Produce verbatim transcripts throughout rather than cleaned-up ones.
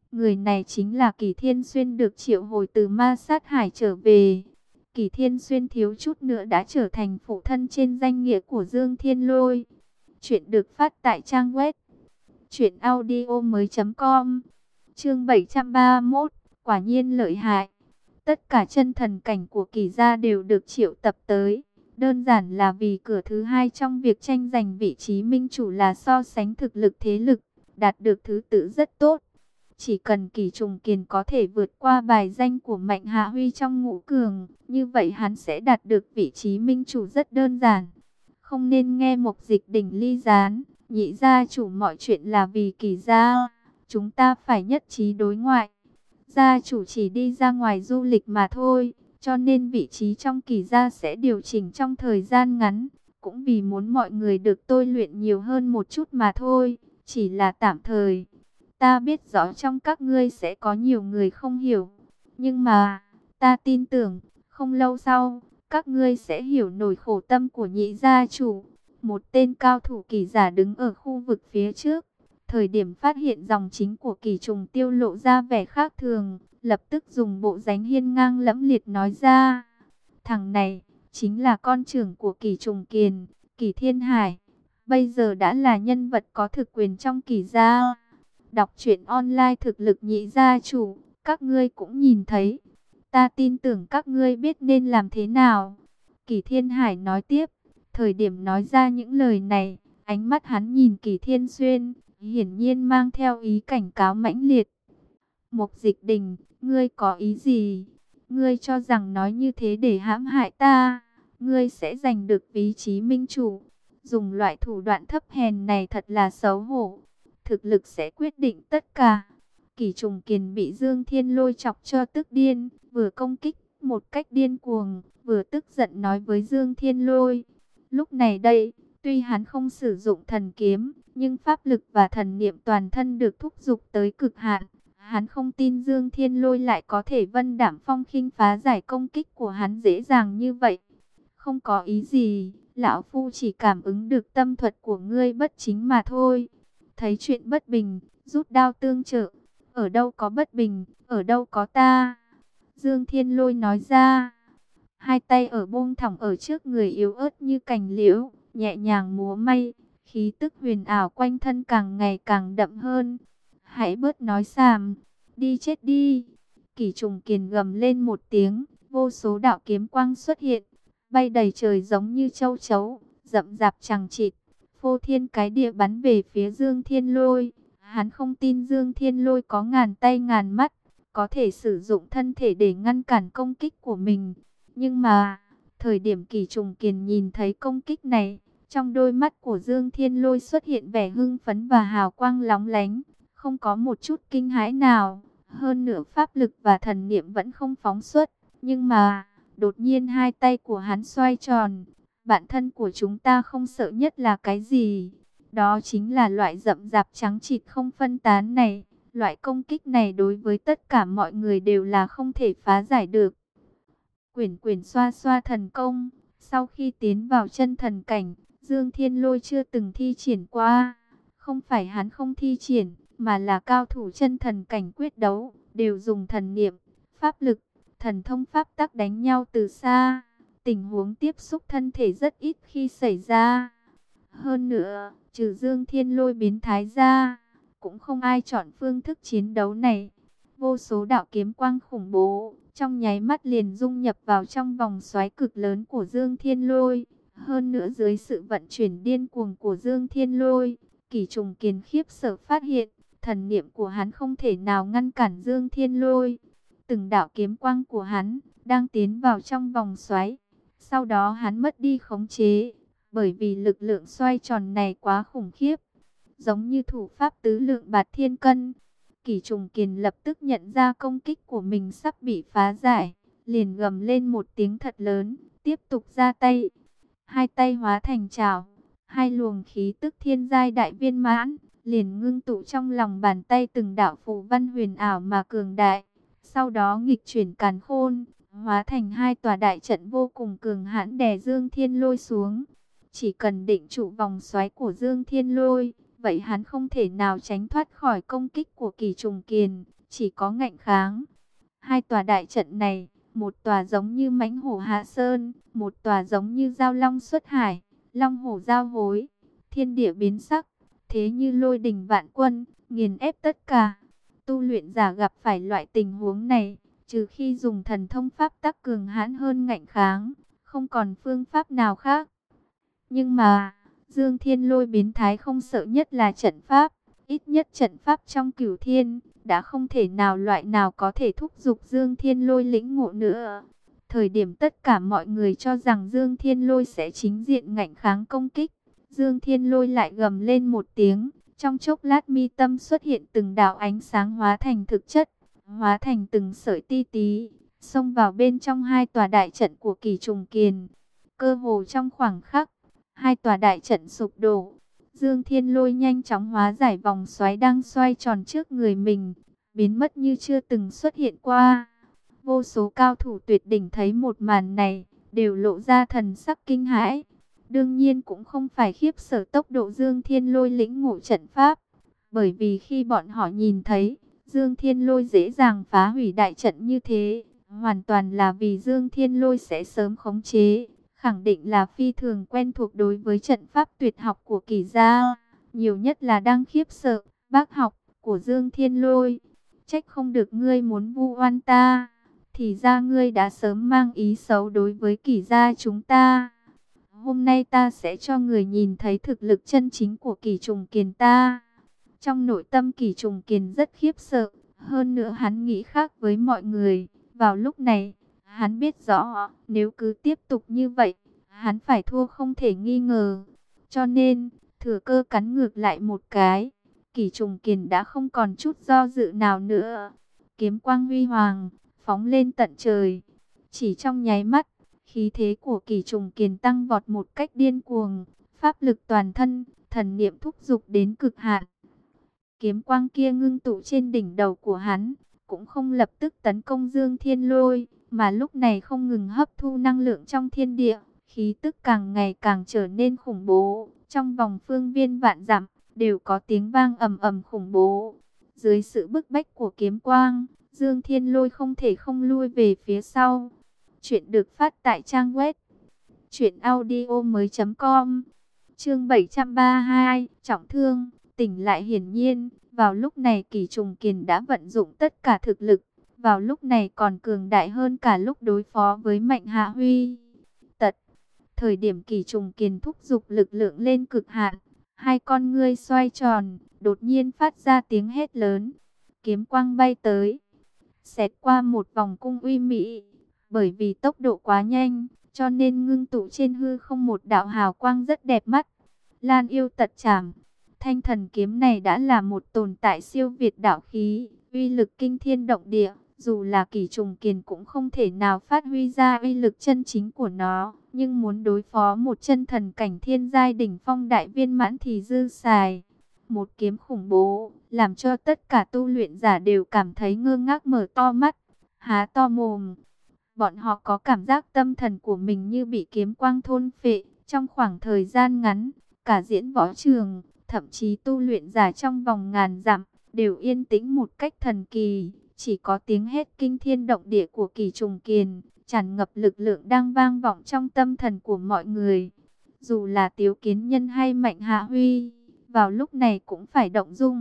Người này chính là Kỷ Thiên Xuyên được triệu hồi từ Ma Sát Hải trở về. Kỷ Thiên Xuyên thiếu chút nữa đã trở thành phụ thân trên danh nghĩa của Dương Thiên Lôi. Chuyện được phát tại trang web truyện audio mới chấm com. Chương bảy trăm ba mươi mốt, quả nhiên lợi hại. Tất cả chân thần cảnh của Kỷ gia đều được triệu tập tới. Đơn giản là vì cửa thứ hai trong việc tranh giành vị trí minh chủ là so sánh thực lực thế lực, đạt được thứ tự rất tốt. Chỉ cần Kỷ Trùng Kiền có thể vượt qua bài danh của Mạnh Hạ Huy trong ngũ cường, như vậy hắn sẽ đạt được vị trí minh chủ rất đơn giản. Không nên nghe Mộc Dịch Đỉnh ly gián, nhị gia chủ mọi chuyện là vì Kỷ gia, chúng ta phải nhất trí đối ngoại. Gia chủ chỉ đi ra ngoài du lịch mà thôi, cho nên vị trí trong Kỷ gia sẽ điều chỉnh trong thời gian ngắn, cũng vì muốn mọi người được tôi luyện nhiều hơn một chút mà thôi, chỉ là tạm thời. Ta biết rõ trong các ngươi sẽ có nhiều người không hiểu, nhưng mà ta tin tưởng không lâu sau các ngươi sẽ hiểu nỗi khổ tâm của nhị gia chủ. Một tên cao thủ Kỷ giả đứng ở khu vực phía trước, thời điểm phát hiện dòng chính của Kỷ Trùng Tiêu lộ ra vẻ khác thường, lập tức dùng bộ dáng hiên ngang lẫm liệt nói ra: thằng này chính là con trưởng của Kỷ Trùng Kiền, Kỷ Thiên Hải, bây giờ đã là nhân vật có thực quyền trong Kỷ gia. Đọc truyện online thực lực nhị gia chủ, các ngươi cũng nhìn thấy. Ta tin tưởng các ngươi biết nên làm thế nào. Kỷ Thiên Hải nói tiếp, thời điểm nói ra những lời này, ánh mắt hắn nhìn Kỷ Thiên Xuyên, hiển nhiên mang theo ý cảnh cáo mãnh liệt. Mộc Dịch Đình, ngươi có ý gì? Ngươi cho rằng nói như thế để hãm hại ta, ngươi sẽ giành được vị trí minh chủ. Dùng loại thủ đoạn thấp hèn này thật là xấu hổ. Thực lực sẽ quyết định tất cả. Kỷ Trùng Kiền bị Dương Thiên Lôi chọc cho tức điên, vừa công kích một cách điên cuồng, vừa tức giận nói với Dương Thiên Lôi. Lúc này đây, tuy hắn không sử dụng thần kiếm, nhưng pháp lực và thần niệm toàn thân được thúc giục tới cực hạn. Hắn không tin Dương Thiên Lôi lại có thể vân đảm phong khinh phá giải công kích của hắn dễ dàng như vậy. Không có ý gì, lão phu chỉ cảm ứng được tâm thuật của ngươi bất chính mà thôi. Thấy chuyện bất bình, rút đao tương trợ. Ở đâu có bất bình, ở đâu có ta. Dương Thiên Lôi nói ra. Hai tay ở buông thõng ở trước người yếu ớt như cành liễu, nhẹ nhàng múa may, khí tức huyền ảo quanh thân càng ngày càng đậm hơn. Hãy bớt nói xàm, đi chết đi. Kỷ Trùng Kiền gầm lên một tiếng, vô số đạo kiếm quang xuất hiện, bay đầy trời giống như châu chấu, rậm rạp chằng chịt, phô thiên cái địa bắn về phía Dương Thiên Lôi. Hắn không tin Dương Thiên Lôi có ngàn tay ngàn mắt, có thể sử dụng thân thể để ngăn cản công kích của mình. Nhưng mà, thời điểm Kỷ Trùng Kiền nhìn thấy công kích này, trong đôi mắt của Dương Thiên Lôi xuất hiện vẻ hưng phấn và hào quang lóng lánh, không có một chút kinh hãi nào. Hơn nữa pháp lực và thần niệm vẫn không phóng xuất. Nhưng mà, đột nhiên hai tay của hắn xoay tròn. Bản thân của chúng ta không sợ nhất là cái gì? Đó chính là loại rậm rạp trắng trịt không phân tán này. Loại công kích này đối với tất cả mọi người đều là không thể phá giải được. Quyển quyển xoa xoa thần công, sau khi tiến vào chân thần cảnh, Dương Thiên Lôi chưa từng thi triển qua. Không phải hắn không thi triển, mà là cao thủ chân thần cảnh quyết đấu, đều dùng thần niệm, pháp lực, thần thông pháp tắc đánh nhau từ xa. Tình huống tiếp xúc thân thể rất ít khi xảy ra. Hơn nữa, trừ Dương Thiên Lôi biến thái ra, cũng không ai chọn phương thức chiến đấu này. Vô số đạo kiếm quang khủng bố, trong nháy mắt liền dung nhập vào trong vòng xoáy cực lớn của Dương Thiên Lôi. Hơn nữa dưới sự vận chuyển điên cuồng của Dương Thiên Lôi, Kỷ Trùng Kiền khiếp sợ phát hiện, thần niệm của hắn không thể nào ngăn cản Dương Thiên Lôi. Từng đạo kiếm quang của hắn đang tiến vào trong vòng xoáy. Sau đó hắn mất đi khống chế, bởi vì lực lượng xoay tròn này quá khủng khiếp. Giống như thủ pháp tứ lượng bạt thiên cân. Kỷ Trùng Kiền lập tức nhận ra công kích của mình sắp bị phá giải, liền gầm lên một tiếng thật lớn, tiếp tục ra tay. Hai tay hóa thành chảo, hai luồng khí tức thiên giai đại viên mãn, liền ngưng tụ trong lòng bàn tay từng đạo phù văn huyền ảo mà cường đại. Sau đó nghịch chuyển càn khôn, hóa thành hai tòa đại trận vô cùng cường hãn đè Dương Thiên Lôi xuống. Chỉ cần định trụ vòng xoáy của Dương Thiên Lôi, vậy hắn không thể nào tránh thoát khỏi công kích của Kỷ Trùng Kiền. chỉ có ngạnh kháng. Hai tòa đại trận này, một tòa giống như mãnh hổ hạ sơn, một tòa giống như giao long xuất hải, long hổ giao hối, thiên địa biến sắc, thế như lôi đình vạn quân, nghiền ép tất cả. Tu luyện giả gặp phải loại tình huống này, trừ khi dùng thần thông pháp tắc cường hãn hơn ngạnh kháng, không còn phương pháp nào khác. Nhưng mà, Dương Thiên Lôi biến thái không sợ nhất là trận pháp, ít nhất trận pháp trong Cửu Thiên đã không thể nào loại nào có thể thúc giục Dương Thiên Lôi lĩnh ngộ nữa. Thời điểm tất cả mọi người cho rằng Dương Thiên Lôi sẽ chính diện ngạnh kháng công kích, Dương Thiên Lôi lại gầm lên một tiếng, trong chốc lát mi tâm xuất hiện từng đạo ánh sáng hóa thành thực chất, hóa thành từng sợi ti tí, xông vào bên trong hai tòa đại trận của Kỳ Trùng Kiền. Cơ hồ trong khoảng khắc, hai tòa đại trận sụp đổ. Dương Thiên Lôi nhanh chóng hóa giải vòng xoáy đang xoay tròn trước người mình, biến mất như chưa từng xuất hiện qua. Vô số cao thủ tuyệt đỉnh thấy một màn này, đều lộ ra thần sắc kinh hãi. Đương nhiên cũng không phải khiếp sợ tốc độ Dương Thiên Lôi lĩnh ngộ trận pháp, bởi vì khi bọn họ nhìn thấy Dương Thiên Lôi dễ dàng phá hủy đại trận như thế, hoàn toàn là vì Dương Thiên Lôi sẽ sớm khống chế, khẳng định là phi thường quen thuộc đối với trận pháp tuyệt học của Kỳ gia, nhiều nhất là đang khiếp sợ bác học của Dương Thiên Lôi. Trách không được ngươi muốn vu oan ta, thì ra ngươi đã sớm mang ý xấu đối với Kỳ gia chúng ta. Hôm nay ta sẽ cho người nhìn thấy thực lực chân chính của Kỳ Trùng Kiền ta. Trong nội tâm Kỳ Trùng Kiền rất khiếp sợ, hơn nữa hắn nghĩ khác với mọi người. Vào lúc này, hắn biết rõ, nếu cứ tiếp tục như vậy, hắn phải thua không thể nghi ngờ. Cho nên, thừa cơ cắn ngược lại một cái, Kỳ Trùng Kiền đã không còn chút do dự nào nữa. Kiếm quang huy hoàng, phóng lên tận trời. Chỉ trong nháy mắt, khí thế của Kỳ Trùng Kiền tăng vọt một cách điên cuồng, pháp lực toàn thân, thần niệm thúc giục đến cực hạn. Kiếm quang kia ngưng tụ trên đỉnh đầu của hắn, cũng không lập tức tấn công Dương Thiên Lôi, mà lúc này không ngừng hấp thu năng lượng trong thiên địa, khí tức càng ngày càng trở nên khủng bố, trong vòng phương viên vạn dặm đều có tiếng vang ầm ầm khủng bố. Dưới sự bức bách của kiếm quang, Dương Thiên Lôi không thể không lui về phía sau. Chuyện được phát tại trang web truyện audio mới chấm com. Chương bảy trăm ba mươi hai, trọng thương, tỉnh lại. Hiển nhiên, vào lúc này Kỳ Trùng Kiền đã vận dụng tất cả thực lực, vào lúc này còn cường đại hơn cả lúc đối phó với Mạnh Hạ Huy. Tật, thời điểm Kỳ Trùng Kiền thúc giục lực lượng lên cực hạn, hai con ngươi xoay tròn, đột nhiên phát ra tiếng hét lớn. Kiếm quang bay tới, xẹt qua một vòng cung uy mỹ. Bởi vì tốc độ quá nhanh, cho nên ngưng tụ trên hư không một đạo hào quang rất đẹp mắt. Lan yêu tật trảm. Thanh thần kiếm này đã là một tồn tại siêu việt đạo khí, uy lực kinh thiên động địa. Dù là Kỳ Trùng Kiền cũng không thể nào phát huy ra uy lực chân chính của nó. Nhưng muốn đối phó một chân thần cảnh thiên giai đỉnh phong đại viên mãn thì dư xài. Một kiếm khủng bố, làm cho tất cả tu luyện giả đều cảm thấy ngơ ngác mở to mắt, há to mồm. Bọn họ có cảm giác tâm thần của mình như bị kiếm quang thôn phệ. Trong khoảng thời gian ngắn, cả diễn võ trường, thậm chí tu luyện giả trong vòng ngàn dặm, đều yên tĩnh một cách thần kỳ. Chỉ có tiếng hét kinh thiên động địa của Kỳ Trùng Kiền, tràn ngập lực lượng đang vang vọng trong tâm thần của mọi người. Dù là Tiếu Kiến Nhân hay Mạnh Hạ Huy, vào lúc này cũng phải động dung.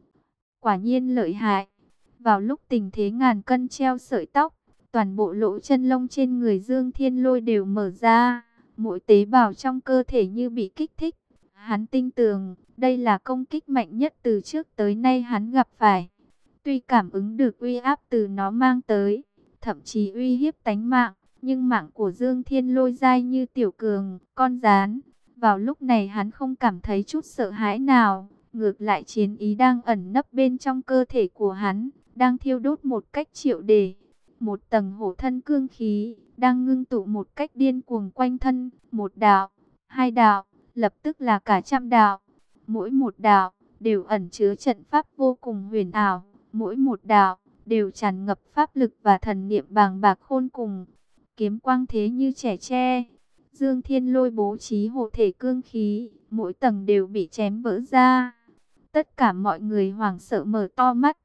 Quả nhiên lợi hại. Vào lúc tình thế ngàn cân treo sợi tóc, toàn bộ lỗ chân lông trên người Dương Thiên Lôi đều mở ra, mỗi tế bào trong cơ thể như bị kích thích. Hắn tin tưởng, đây là công kích mạnh nhất từ trước tới nay hắn gặp phải. Tuy cảm ứng được uy áp từ nó mang tới, thậm chí uy hiếp tánh mạng, nhưng mạng của Dương Thiên Lôi dai như tiểu cường, con gián. Vào lúc này hắn không cảm thấy chút sợ hãi nào, ngược lại chiến ý đang ẩn nấp bên trong cơ thể của hắn, đang thiêu đốt một cách triệu để. Một tầng hổ thân cương khí, đang ngưng tụ một cách điên cuồng quanh thân, một đạo, hai đạo, lập tức là cả trăm đạo. Mỗi một đạo, đều ẩn chứa trận pháp vô cùng huyền ảo, mỗi một đạo, đều tràn ngập pháp lực và thần niệm bàng bạc khôn cùng. Kiếm quang thế như trẻ tre, Dương Thiên Lôi bố trí hộ thể cương khí, mỗi tầng đều bị chém vỡ ra. Tất cả mọi người hoảng sợ mở to mắt.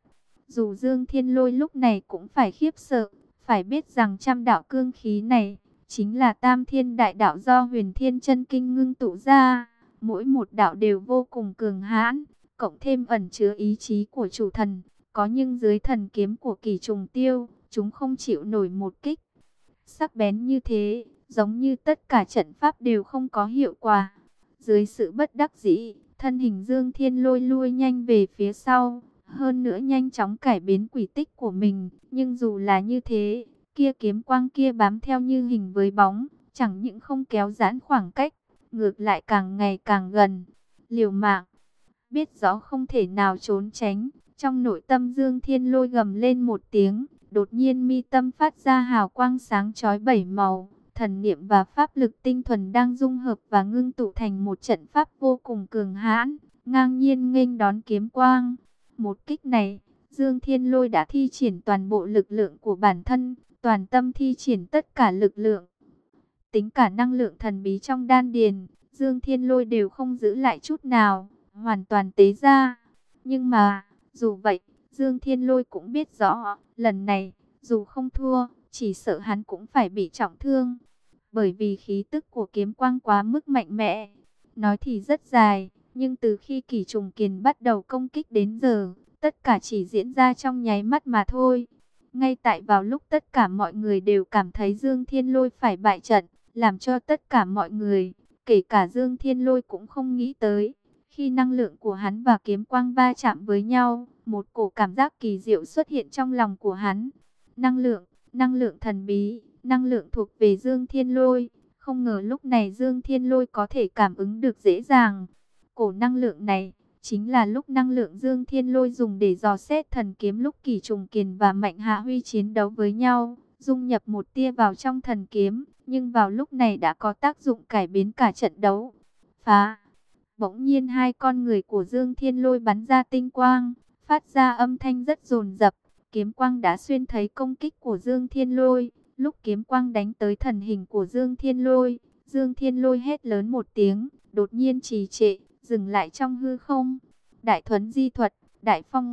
Dù Dương Thiên Lôi lúc này cũng phải khiếp sợ, phải biết rằng trăm đạo cương khí này chính là Tam Thiên Đại Đạo do Huyền Thiên Chân Kinh ngưng tụ ra, mỗi một đạo đều vô cùng cường hãn, cộng thêm ẩn chứa ý chí của chủ thần, có nhưng dưới thần kiếm của Kỳ Trùng Tiêu, chúng không chịu nổi một kích. Sắc bén như thế, giống như tất cả trận pháp đều không có hiệu quả. Dưới sự bất đắc dĩ, thân hình Dương Thiên Lôi lui nhanh về phía sau, hơn nữa nhanh chóng cải biến quỷ tích của mình. Nhưng dù là như thế, kia kiếm quang kia bám theo như hình với bóng, chẳng những không kéo giãn khoảng cách, ngược lại càng ngày càng gần. Liều mạng, biết rõ không thể nào trốn tránh, trong nội tâm Dương Thiên Lôi gầm lên một tiếng, đột nhiên mi tâm phát ra hào quang sáng chói bảy màu. Thần niệm và pháp lực tinh thuần đang dung hợp và ngưng tụ thành một trận pháp vô cùng cường hãn, ngang nhiên nghênh đón kiếm quang. Một kích này, Dương Thiên Lôi đã thi triển toàn bộ lực lượng của bản thân, toàn tâm thi triển tất cả lực lượng. Tính cả năng lượng thần bí trong đan điền, Dương Thiên Lôi đều không giữ lại chút nào, hoàn toàn tế ra. Nhưng mà, dù vậy, Dương Thiên Lôi cũng biết rõ, lần này, dù không thua, chỉ sợ hắn cũng phải bị trọng thương. Bởi vì khí tức của kiếm quang quá mức mạnh mẽ. Nói thì rất dài, nhưng từ khi Kỷ Trùng Kiền bắt đầu công kích đến giờ, tất cả chỉ diễn ra trong nháy mắt mà thôi. Ngay tại vào lúc tất cả mọi người đều cảm thấy Dương Thiên Lôi phải bại trận, làm cho tất cả mọi người, kể cả Dương Thiên Lôi cũng không nghĩ tới. Khi năng lượng của hắn và kiếm quang va chạm với nhau, một cổ cảm giác kỳ diệu xuất hiện trong lòng của hắn. Năng lượng, năng lượng thần bí, năng lượng thuộc về Dương Thiên Lôi. Không ngờ lúc này Dương Thiên Lôi có thể cảm ứng được dễ dàng. Cổ năng lượng này chính là lúc năng lượng Dương Thiên Lôi dùng để dò xét thần kiếm lúc Kỷ Trùng Kiền và Mạnh Hạ Huy chiến đấu với nhau, dung nhập một tia vào trong thần kiếm, nhưng vào lúc này đã có tác dụng cải biến cả trận đấu. Phá! Bỗng nhiên hai con người của Dương Thiên Lôi bắn ra tinh quang, phát ra âm thanh rất dồn dập. Kiếm quang đã xuyên thấy công kích của Dương Thiên Lôi. Lúc kiếm quang đánh tới thần hình của Dương Thiên Lôi, Dương Thiên Lôi hét lớn một tiếng, đột nhiên trì trệ, dừng lại trong hư không. Đại thuấn di thuật, đại phong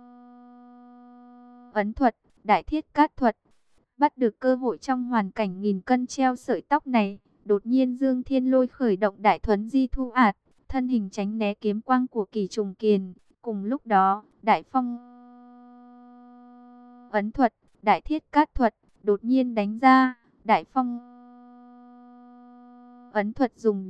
ấn thuật, đại thiết cát thuật. Bắt được cơ hội trong hoàn cảnh nghìn cân treo sợi tóc này, đột nhiên Dương Thiên Lôi khởi động đại thuấn di thu ạt, thân hình tránh né kiếm quang của Kỷ Trùng Kiền. Cùng lúc đó, đại phong ấn thuật, đại thiết cát thuật đột nhiên đánh ra. Đại phong ấn thuật dùng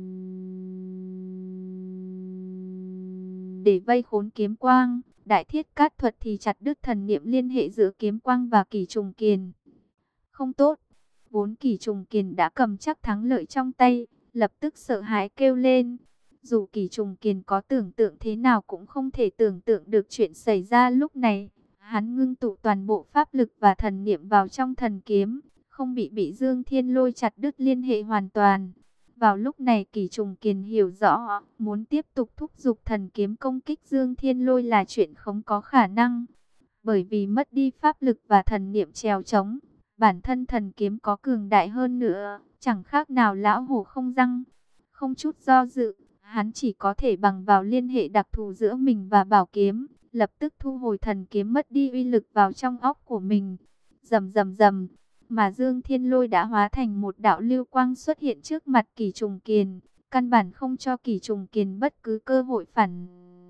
để vây khốn kiếm quang, đại thiết cát thuật thì chặt đứt thần niệm liên hệ giữa kiếm quang và Kỷ Trùng Kiền. Không tốt, vốn Kỷ Trùng Kiền đã cầm chắc thắng lợi trong tay, lập tức sợ hãi kêu lên. Dù Kỷ Trùng Kiền có tưởng tượng thế nào cũng không thể tưởng tượng được chuyện xảy ra lúc này. Hắn ngưng tụ toàn bộ pháp lực và thần niệm vào trong thần kiếm, không bị bị Dương Thiên Lôi chặt đứt liên hệ hoàn toàn. Vào lúc này Kỷ Trùng Kiền hiểu rõ, muốn tiếp tục thúc giục thần kiếm công kích Dương Thiên Lôi là chuyện không có khả năng. Bởi vì mất đi pháp lực và thần niệm trèo trống, bản thân thần kiếm có cường đại hơn nữa, chẳng khác nào lão hổ không răng. Không chút do dự, hắn chỉ có thể bằng vào liên hệ đặc thù giữa mình và bảo kiếm, lập tức thu hồi thần kiếm mất đi uy lực vào trong óc của mình. Rầm rầm rầm, mà Dương Thiên Lôi đã hóa thành một đạo lưu quang xuất hiện trước mặt Kỷ Trùng Kiền, căn bản không cho Kỷ Trùng Kiền bất cứ cơ hội phản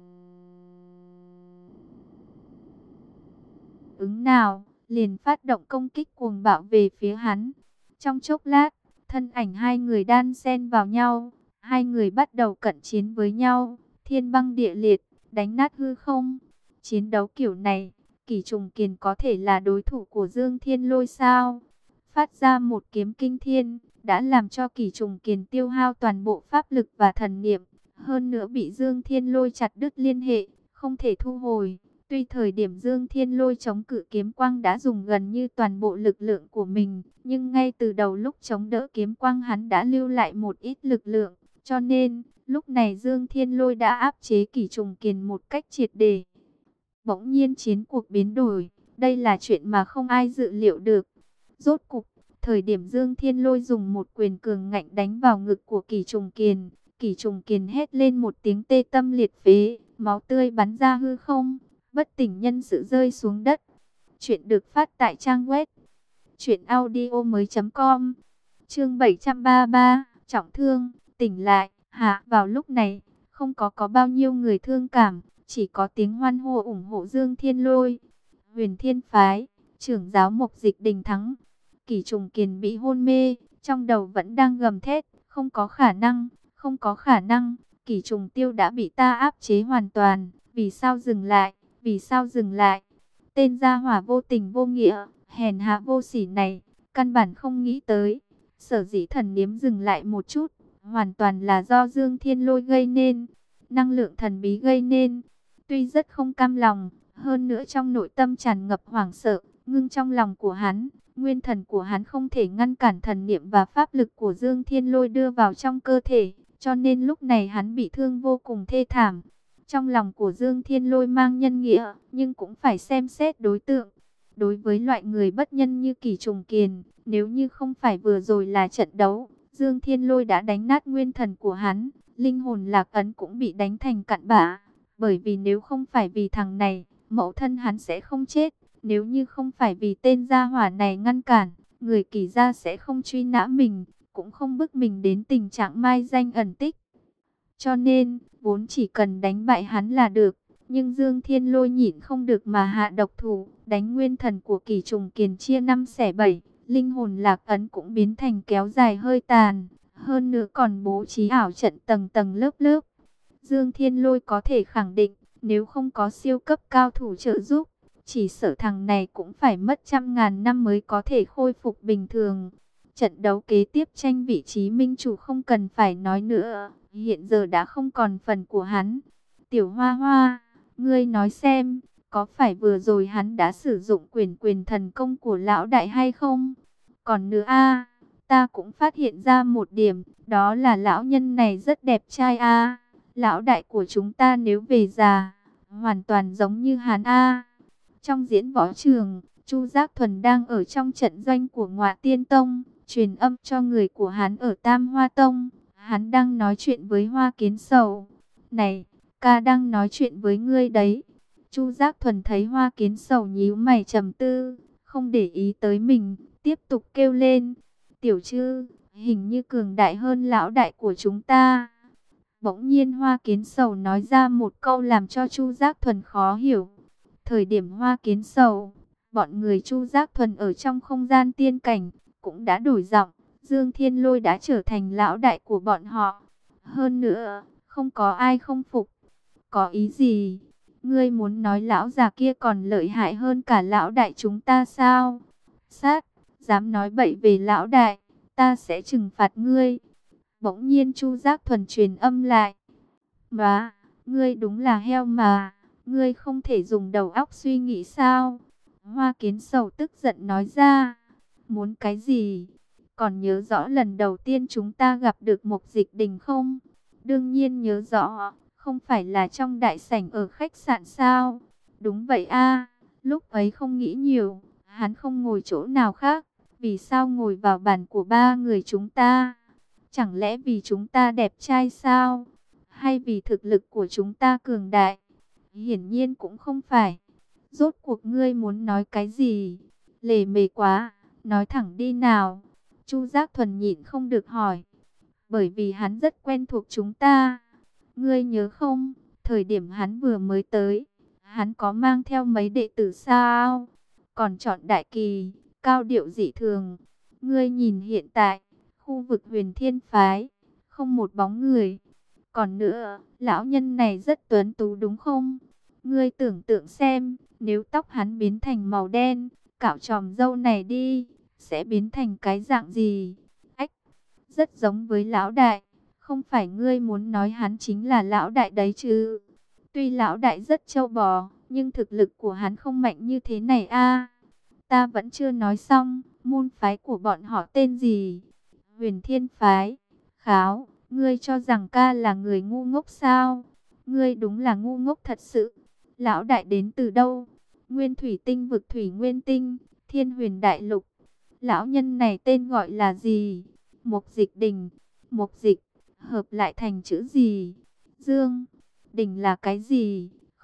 ứng nào, liền phát động công kích cuồng bạo về phía hắn. Trong chốc lát, thân ảnh hai người đan xen vào nhau, hai người bắt đầu cận chiến với nhau, thiên băng địa liệt, đánh nát hư không. Chiến đấu kiểu này, Kỷ Trùng Kiền có thể là đối thủ của Dương Thiên Lôi sao? Phát ra một kiếm kinh thiên, đã làm cho Kỷ Trùng Kiền tiêu hao toàn bộ pháp lực và thần niệm, hơn nữa bị Dương Thiên Lôi chặt đứt liên hệ, không thể thu hồi. Tuy thời điểm Dương Thiên Lôi chống cự kiếm quang đã dùng gần như toàn bộ lực lượng của mình, nhưng ngay từ đầu lúc chống đỡ kiếm quang hắn đã lưu lại một ít lực lượng, cho nên lúc này Dương Thiên Lôi đã áp chế Kỷ Trùng Kiền một cách triệt để. Bỗng nhiên chiến cuộc biến đổi, đây là chuyện mà không ai dự liệu được. Rốt cục, thời điểm Dương Thiên Lôi dùng một quyền cường ngạnh đánh vào ngực của Kỷ Trùng Kiền, Kỷ Trùng Kiền hét lên một tiếng tê tâm liệt phế, máu tươi bắn ra hư không. bất tỉnh nhân sự rơi xuống đất. Chuyện được phát tại trang web truyện audio mới chấm com. Chương bảy trăm ba mươi ba, trọng thương, tỉnh lại. Hạ, vào lúc này, không có có bao nhiêu người thương cảm, chỉ có tiếng hoan hô ủng hộ Dương Thiên Lôi. Huyền Thiên phái, trưởng giáo Mộc Dịch Đình thắng. Kỷ Trùng Kiền bị hôn mê, trong đầu vẫn đang gầm thét, không có khả năng, không có khả năng, Kỷ Trùng Tiêu đã bị ta áp chế hoàn toàn, vì sao dừng lại, vì sao dừng lại? Tên gia hỏa vô tình vô nghĩa, hèn hạ vô sỉ này, căn bản không nghĩ tới, sở dĩ thần niếm dừng lại một chút, hoàn toàn là do Dương Thiên Lôi gây nên, năng lượng thần bí gây nên. Tuy rất không cam lòng, hơn nữa trong nội tâm tràn ngập hoảng sợ, ngưng trong lòng của hắn, nguyên thần của hắn không thể ngăn cản thần niệm và pháp lực của Dương Thiên Lôi đưa vào trong cơ thể, cho nên lúc này hắn bị thương vô cùng thê thảm. Trong lòng của Dương Thiên Lôi mang nhân nghĩa, nhưng cũng phải xem xét đối tượng. Đối với loại người bất nhân như Kỷ Trùng Kiền, nếu như không phải vừa rồi là trận đấu, Dương Thiên Lôi đã đánh nát nguyên thần của hắn, linh hồn lạc ấn cũng bị đánh thành cặn bã. Bởi vì nếu không phải vì thằng này, mẫu thân hắn sẽ không chết. Nếu như không phải vì tên gia hỏa này ngăn cản, người Kỷ gia sẽ không truy nã mình, cũng không bức mình đến tình trạng mai danh ẩn tích. Cho nên, vốn chỉ cần đánh bại hắn là được. Nhưng Dương Thiên Lôi nhịn không được mà hạ độc thủ, đánh nguyên thần của Kỷ Trùng Kiền chia năm xẻ bảy, linh hồn lạc ấn cũng biến thành kéo dài hơi tàn, hơn nữa còn bố trí ảo trận tầng tầng lớp lớp. Dương Thiên Lôi có thể khẳng định, nếu không có siêu cấp cao thủ trợ giúp, chỉ sợ thằng này cũng phải mất trăm ngàn năm mới có thể khôi phục bình thường. Trận đấu kế tiếp tranh vị trí minh chủ không cần phải nói nữa, hiện giờ đã không còn phần của hắn. Tiểu Hoa Hoa, ngươi nói xem, có phải vừa rồi hắn đã sử dụng quyền quyền thần công của lão đại hay không? Còn nữa a, ta cũng phát hiện ra một điểm, đó là lão nhân này rất đẹp trai a. Lão đại của chúng ta nếu về già, hoàn toàn giống như hắn a. Trong diễn võ trường, Chu Giác Thuần đang ở trong trận doanh của Ngọa Tiên Tông, truyền âm cho người của hắn ở Tam Hoa Tông. Hắn đang nói chuyện với Hoa Kiến Sầu. Này, ca đang nói chuyện với ngươi đấy. Chu Giác Thuần thấy Hoa Kiến Sầu nhíu mày trầm tư, không để ý tới mình, tiếp tục kêu lên. Tiểu Trư, hình như cường đại hơn lão đại của chúng ta. Bỗng nhiên Hoa Kiến Sầu nói ra một câu làm cho Chu Giác Thuần khó hiểu. Thời điểm Hoa Kiến Sầu, bọn người Chu Giác Thuần ở trong không gian tiên cảnh cũng đã đổi giọng. Dương Thiên Lôi đã trở thành lão đại của bọn họ. Hơn nữa, không có ai không phục. Có ý gì? Ngươi muốn nói lão già kia còn lợi hại hơn cả lão đại chúng ta sao? Sát, dám nói bậy về lão đại, ta sẽ trừng phạt ngươi. Bỗng nhiên Chu Giác Thuần truyền âm lại. Mà, ngươi đúng là heo mà, ngươi không thể dùng đầu óc suy nghĩ sao? Hoa Kiến Sầu tức giận nói ra. Muốn cái gì? Còn nhớ rõ lần đầu tiên chúng ta gặp được Mộc Dịch Đình không? Đương nhiên nhớ rõ, không phải là trong đại sảnh ở khách sạn sao? Đúng vậy a, lúc ấy không nghĩ nhiều, hắn không ngồi chỗ nào khác, vì sao ngồi vào bàn của ba người chúng ta? Chẳng lẽ vì chúng ta đẹp trai sao? Hay vì thực lực của chúng ta cường đại? Hiển nhiên cũng không phải. Rốt cuộc ngươi muốn nói cái gì? Lề mề quá, nói thẳng đi nào. Chu Giác Thuần nhịn không được hỏi. Bởi vì hắn rất quen thuộc chúng ta. Ngươi nhớ không? Thời điểm hắn vừa mới tới, hắn có mang theo mấy đệ tử sao? Còn chọn đại kỳ, cao điệu dị thường. Ngươi nhìn hiện tại, khu vực Huyền Thiên phái, không một bóng người. Còn nữa, lão nhân này rất tuấn tú đúng không? Ngươi tưởng tượng xem, nếu tóc hắn biến thành màu đen, cạo tròm râu này đi, sẽ biến thành cái dạng gì? Ách, rất giống với lão đại. Không phải ngươi muốn nói hắn chính là lão đại đấy chứ? Tuy lão đại rất trâu bò, nhưng thực lực của hắn không mạnh như thế này a. Ta vẫn chưa nói xong, môn phái của bọn họ tên gì? Huyền Thiên phái. Kháo, ngươi cho rằng ca là người ngu ngốc sao? Ngươi đúng là ngu ngốc thật sự. Lão đại đến từ đâu? Nguyên thủy tinh vực thủy nguyên tinh, Thiên Huyền đại lục. Lão nhân này tên gọi là gì? Mộc Dịch Đình. Mộc Dịch hợp lại thành chữ gì? Dương Đình là cái gì?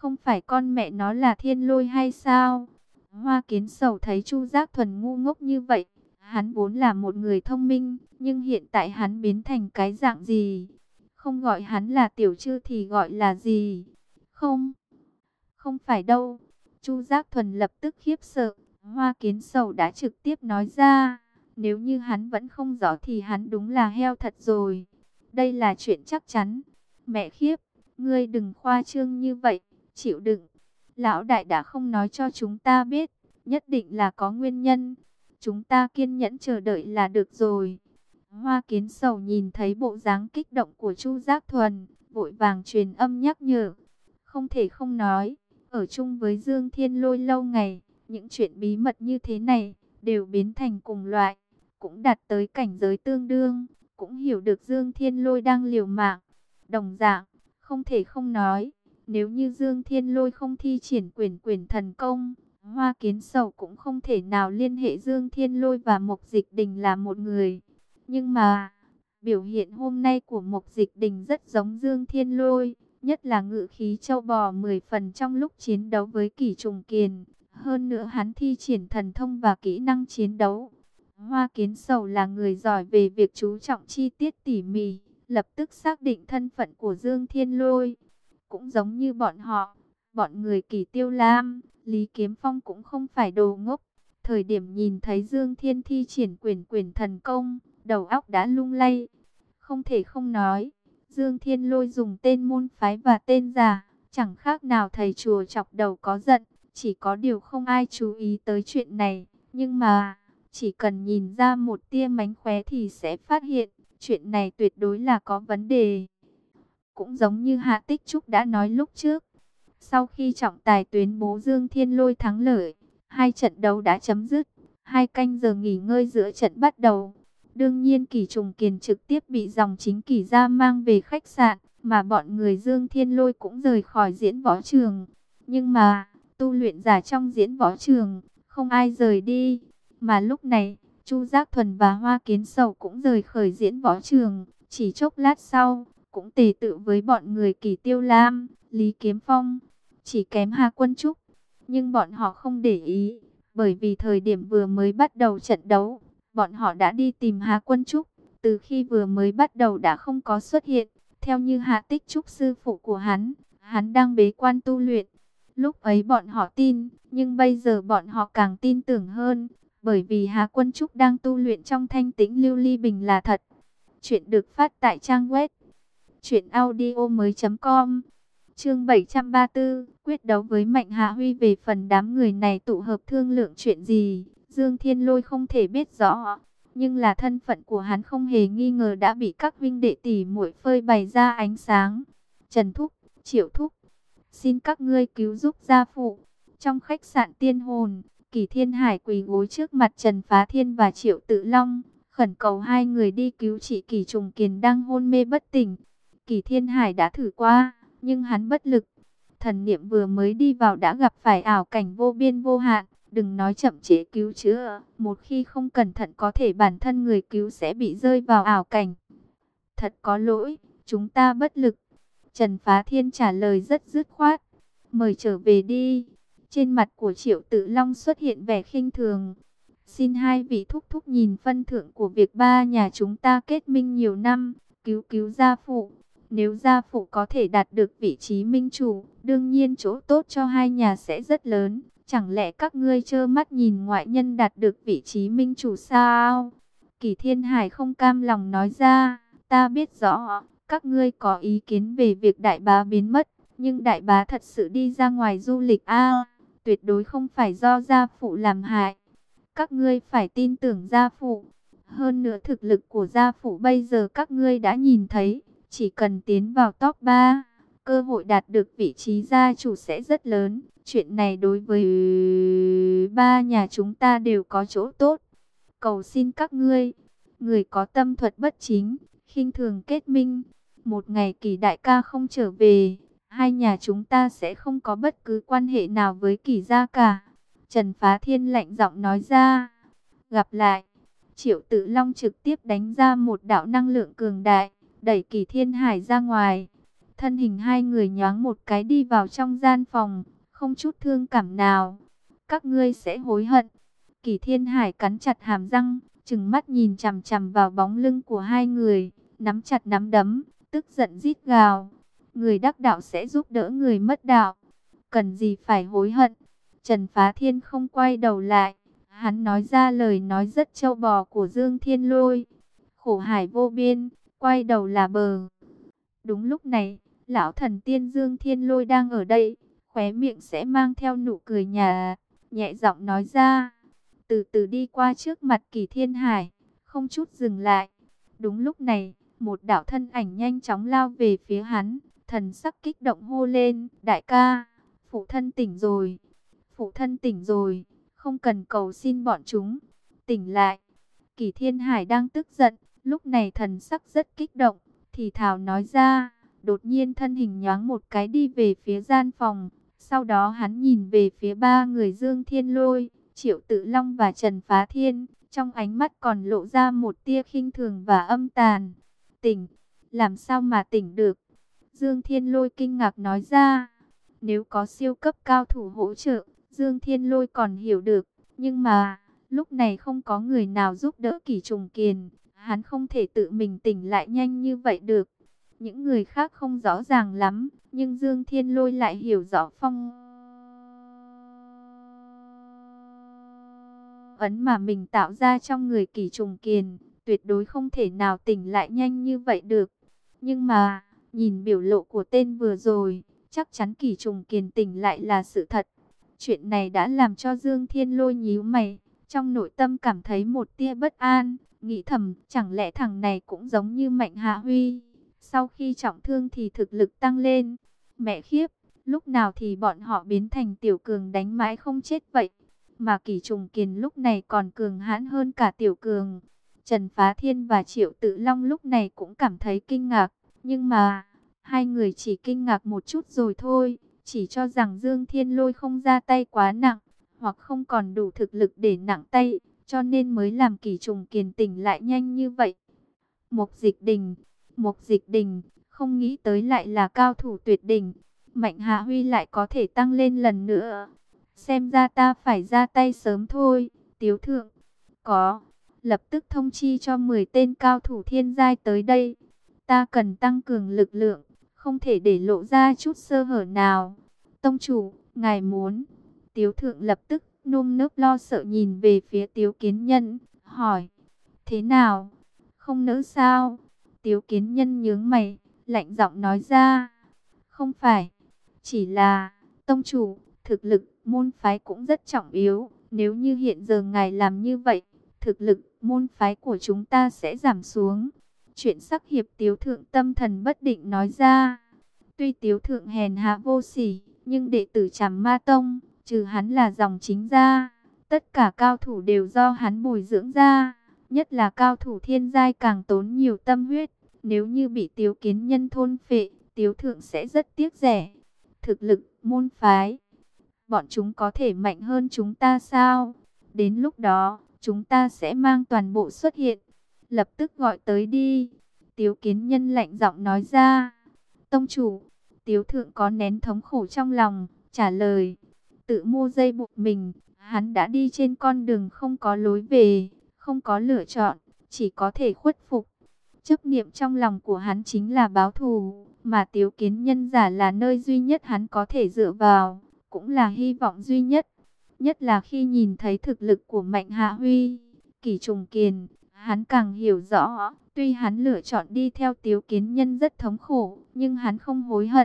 Không phải con mẹ nó là thiên lôi hay sao? Hoa Kiến Sầu thấy Chu Giác Thuần ngu ngốc như vậy. Hắn vốn là một người thông minh, nhưng hiện tại hắn biến thành cái dạng gì? Không gọi hắn là tiểu trư thì gọi là gì? Không, không phải đâu. Chu Giác Thuần lập tức khiếp sợ. Hoa Kiến Sầu đã trực tiếp nói ra. Nếu như hắn vẫn không rõ thì hắn đúng là heo thật rồi. Đây là chuyện chắc chắn. Mẹ khiếp, ngươi đừng khoa trương như vậy, chịu đựng. Lão đại đã không nói cho chúng ta biết, nhất định là có nguyên nhân. Chúng ta kiên nhẫn chờ đợi là được rồi. Hoa Kiến Sầu nhìn thấy bộ dáng kích động của Chu Giác Thuần, vội vàng truyền âm nhắc nhở. Không thể không nói, ở chung với Dương Thiên Lôi lâu ngày, những chuyện bí mật như thế này đều biến thành cùng loại, cũng đạt tới cảnh giới tương đương, cũng hiểu được Dương Thiên Lôi đang liều mạng. Đồng dạng, không thể không nói, nếu như Dương Thiên Lôi không thi triển Quyển Quyển thần công, Hoa Kiến Sầu cũng không thể nào liên hệ Dương Thiên Lôi và Mộc Dịch Đình là một người. Nhưng mà, biểu hiện hôm nay của Mộc Dịch Đình rất giống Dương Thiên Lôi, nhất là ngự khí châu bò mười phần trong lúc chiến đấu với Kỷ Trùng Kiền. Hơn nữa hắn thi triển thần thông và kỹ năng chiến đấu. Hoa Kiến Sầu là người giỏi về việc chú trọng chi tiết tỉ mỉ, lập tức xác định thân phận của Dương Thiên Lôi. Cũng giống như bọn họ, bọn người Kỷ Tiêu Lam, Lý Kiếm Phong cũng không phải đồ ngốc. Thời điểm nhìn thấy Dương Thiên thi triển Quyển Quyển thần công, đầu óc đã lung lay. Không thể không nói, Dương Thiên Lôi dùng tên môn phái và tên giả, chẳng khác nào thầy chùa chọc đầu có giận. Chỉ có điều không ai chú ý tới chuyện này, nhưng mà chỉ cần nhìn ra một tia mánh khóe thì sẽ phát hiện chuyện này tuyệt đối là có vấn đề. Cũng giống như Hạ Tích Trúc đã nói lúc trước, sau khi trọng tài tuyên bố Dương Thiên Lôi thắng lợi, hai trận đấu đã chấm dứt, hai canh giờ nghỉ ngơi giữa trận bắt đầu. Đương nhiên Kỷ Trùng Kiền trực tiếp bị dòng chính Kỷ gia mang về khách sạn, mà bọn người Dương Thiên Lôi cũng rời khỏi diễn võ trường. Nhưng mà tu luyện giả trong diễn võ trường, không ai rời đi. Mà lúc này, Chu Giác Thuần và Hoa Kiến Sầu cũng rời khỏi diễn võ trường. Chỉ chốc lát sau, cũng tề tự với bọn người Kỷ Tiêu Lam, Lý Kiếm Phong, chỉ kém Hà Quân Trúc. Nhưng bọn họ không để ý, bởi vì thời điểm vừa mới bắt đầu trận đấu, bọn họ đã đi tìm Hà Quân Trúc. Từ khi vừa mới bắt đầu đã không có xuất hiện, theo như Hạ Tích Trúc sư phụ của hắn, hắn đang bế quan tu luyện. Lúc ấy bọn họ tin, nhưng bây giờ bọn họ càng tin tưởng hơn, bởi vì Hà Quân Trúc đang tu luyện trong thanh tĩnh lưu ly bình là thật. Chuyện được phát tại trang web truyện audio mới chấm com. Chương bảy trăm ba mươi tư, quyết đấu với Mạnh Hạ Huy. Về phần đám người này tụ hợp thương lượng chuyện gì, Dương Thiên Lôi không thể biết rõ, nhưng là thân phận của hắn không hề nghi ngờ đã bị các huynh đệ tỷ muội phơi bày ra ánh sáng. Trần Thúc, Triệu Thúc, xin các ngươi cứu giúp gia phụ. Trong khách sạn Tiên Hồn, Kỷ Thiên Hải quỳ gối trước mặt Trần Phá Thiên và Triệu Tự Long, khẩn cầu hai người đi cứu trị Kỷ Trùng Kiền đang hôn mê bất tỉnh. Kỷ Thiên Hải đã thử qua, nhưng hắn bất lực. Thần niệm vừa mới đi vào đã gặp phải ảo cảnh vô biên vô hạn, đừng nói chậm trễ cứu chữa, một khi không cẩn thận có thể bản thân người cứu sẽ bị rơi vào ảo cảnh. Thật có lỗi, chúng ta bất lực. Trần Phá Thiên trả lời rất dứt khoát. Mời trở về đi. Trên mặt của Triệu Tự Long xuất hiện vẻ khinh thường. Xin hai vị thúc thúc nhìn phân thượng của việc ba nhà chúng ta kết minh nhiều năm, cứu cứu gia phụ. Nếu gia phụ có thể đạt được vị trí minh chủ, đương nhiên chỗ tốt cho hai nhà sẽ rất lớn. Chẳng lẽ các ngươi trơ mắt nhìn ngoại nhân đạt được vị trí minh chủ sao? Kỷ Thiên Hải không cam lòng nói ra. Ta biết rõ, các ngươi có ý kiến về việc đại bá biến mất. Nhưng đại bá thật sự đi ra ngoài du lịch a, tuyệt đối không phải do gia phụ làm hại. Các ngươi phải tin tưởng gia phụ. Hơn nữa thực lực của gia phụ bây giờ các ngươi đã nhìn thấy. Chỉ cần tiến vào top ba, cơ hội đạt được vị trí gia chủ sẽ rất lớn. Chuyện này đối với ba nhà chúng ta đều có chỗ tốt. Cầu xin các ngươi, người có tâm thuật bất chính, khinh thường kết minh. Một ngày Kỷ đại ca không trở về, hai nhà chúng ta sẽ không có bất cứ quan hệ nào với Kỷ gia cả. Trần Phá Thiên lạnh giọng nói ra. Gặp lại. Triệu Tự Long trực tiếp đánh ra một đạo năng lượng cường đại, đẩy Kỷ Thiên Hải ra ngoài. Thân hình hai người nhoáng một cái đi vào trong gian phòng, không chút thương cảm nào. Các ngươi sẽ hối hận. Kỷ Thiên Hải cắn chặt hàm răng, trừng mắt nhìn chằm chằm vào bóng lưng của hai người, nắm chặt nắm đấm, tức giận rít gào. Người đắc đạo sẽ giúp đỡ người mất đạo, cần gì phải hối hận. Trần Phá Thiên không quay đầu lại, hắn nói ra lời nói rất trâu bò của Dương Thiên Lôi. Khổ hải vô biên, quay đầu là bờ. Đúng lúc này, lão thần tiên Dương Thiên Lôi đang ở đây, khóe miệng sẽ mang theo nụ cười nhà, nhẹ giọng nói ra. Từ từ đi qua trước mặt Kỷ Thiên Hải, không chút dừng lại. Đúng lúc này, một đạo thân ảnh nhanh chóng lao về phía hắn, thần sắc kích động hô lên, đại ca, phụ thân tỉnh rồi, phụ thân tỉnh rồi, không cần cầu xin bọn chúng, tỉnh lại. Kỷ Thiên Hải đang tức giận, lúc này thần sắc rất kích động, thì thào nói ra, đột nhiên thân hình nhoáng một cái đi về phía gian phòng, sau đó hắn nhìn về phía ba người Dương Thiên Lôi, Triệu Tự Long và Trần Phá Thiên, trong ánh mắt còn lộ ra một tia khinh thường và âm tàn. Tỉnh, làm sao mà tỉnh được? Dương Thiên Lôi kinh ngạc nói ra, nếu có siêu cấp cao thủ hỗ trợ, Dương Thiên Lôi còn hiểu được, nhưng mà, lúc này không có người nào giúp đỡ Kỷ Trùng Kiền, hắn không thể tự mình tỉnh lại nhanh như vậy được. Những người khác không rõ ràng lắm, nhưng Dương Thiên Lôi lại hiểu rõ phong ấn mà mình tạo ra trong người Kỷ Trùng Kiền, tuyệt đối không thể nào tỉnh lại nhanh như vậy được. Nhưng mà, nhìn biểu lộ của tên vừa rồi, chắc chắn Kỷ Trùng Kiền tỉnh lại là sự thật. Chuyện này đã làm cho Dương Thiên Lôi nhíu mày, trong nội tâm cảm thấy một tia bất an, nghĩ thầm, chẳng lẽ thằng này cũng giống như Mạnh Hạ Huy, sau khi trọng thương thì thực lực tăng lên. Mẹ khiếp, lúc nào thì bọn họ biến thành tiểu cường đánh mãi không chết vậy, mà Kỷ Trùng Kiền lúc này còn cường hãn hơn cả tiểu cường. Trần Phá Thiên và Triệu Tự Long lúc này cũng cảm thấy kinh ngạc, nhưng mà hai người chỉ kinh ngạc một chút rồi thôi, chỉ cho rằng Dương Thiên Lôi không ra tay quá nặng, hoặc không còn đủ thực lực để nặng tay, cho nên mới làm Kỷ Trùng Kiền tỉnh lại nhanh như vậy. Mục Dịch Đình, Mục Dịch Đình, không nghĩ tới lại là cao thủ tuyệt đỉnh, Mạnh Hạ Huy lại có thể tăng lên lần nữa. Xem ra ta phải ra tay sớm thôi, Tiếu Thượng. Có, lập tức thông chi cho mười tên cao thủ thiên giai tới đây. Ta cần tăng cường lực lượng, không thể để lộ ra chút sơ hở nào. Tông chủ, ngài muốn. Tiếu Thượng lập tức nơm nớp lo sợ nhìn về phía Tiếu Kiến Nhân, hỏi. Thế nào? Không nỡ sao? Tiếu Kiến Nhân nhướng mày, lạnh giọng nói ra. Không phải, chỉ là, tông chủ, thực lực môn phái cũng rất trọng yếu. Nếu như hiện giờ ngài làm như vậy, thực lực môn phái của chúng ta sẽ giảm xuống. Chuyện sắc hiệp Tiếu Thượng tâm thần bất định nói ra. Tuy Tiếu Thượng hèn hạ vô sỉ, nhưng đệ tử Trảm Ma Tông, trừ hắn là dòng chính ra, tất cả cao thủ đều do hắn bồi dưỡng ra. Nhất là cao thủ thiên giai càng tốn nhiều tâm huyết. Nếu như bị Tiếu Kiến Nhân thôn phệ, Tiếu Thượng sẽ rất tiếc rẻ. Thực lực môn phái, bọn chúng có thể mạnh hơn chúng ta sao? Đến lúc đó, chúng ta sẽ mang toàn bộ xuất hiện. Lập tức gọi tới đi. Tiếu Kiến Nhân lạnh giọng nói ra. Tông chủ, Tiếu Thượng có nén thống khổ trong lòng, trả lời. Tự mua dây buộc mình, hắn đã đi trên con đường không có lối về, không có lựa chọn, chỉ có thể khuất phục. Chấp niệm trong lòng của hắn chính là báo thù, mà Tiếu Kiến Nhân giả là nơi duy nhất hắn có thể dựa vào, cũng là hy vọng duy nhất. Nhất là khi nhìn thấy thực lực của Mạnh Hạ Huy, Kỷ Trùng Kiền, hắn càng hiểu rõ, tuy hắn lựa chọn đi theo Tiếu Kiến Nhân rất thống khổ, nhưng hắn không hối hận.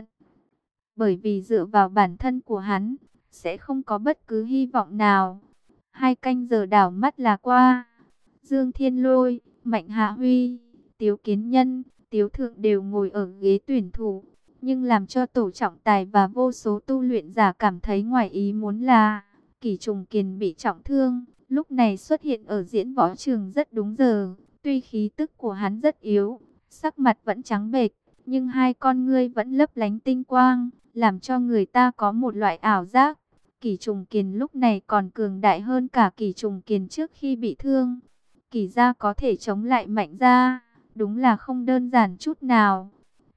Bởi vì dựa vào bản thân của hắn, sẽ không có bất cứ hy vọng nào. Hai canh giờ đảo mắt là qua. Dương Thiên Lôi, Mạnh Hạ Huy, Tiếu Kiến Nhân, Tiếu Thượng đều ngồi ở ghế tuyển thủ. Nhưng làm cho tổ trọng tài và vô số tu luyện giả cảm thấy ngoài ý muốn là Kỷ Trùng Kiền bị trọng thương, lúc này xuất hiện ở diễn võ trường rất đúng giờ. Tuy khí tức của hắn rất yếu, sắc mặt vẫn trắng bệch, nhưng hai con ngươi vẫn lấp lánh tinh quang, làm cho người ta có một loại ảo giác. Kỷ Trùng Kiền lúc này còn cường đại hơn cả Kỷ Trùng Kiền trước khi bị thương. Kỷ gia có thể chống lại Mạnh gia, đúng là không đơn giản chút nào.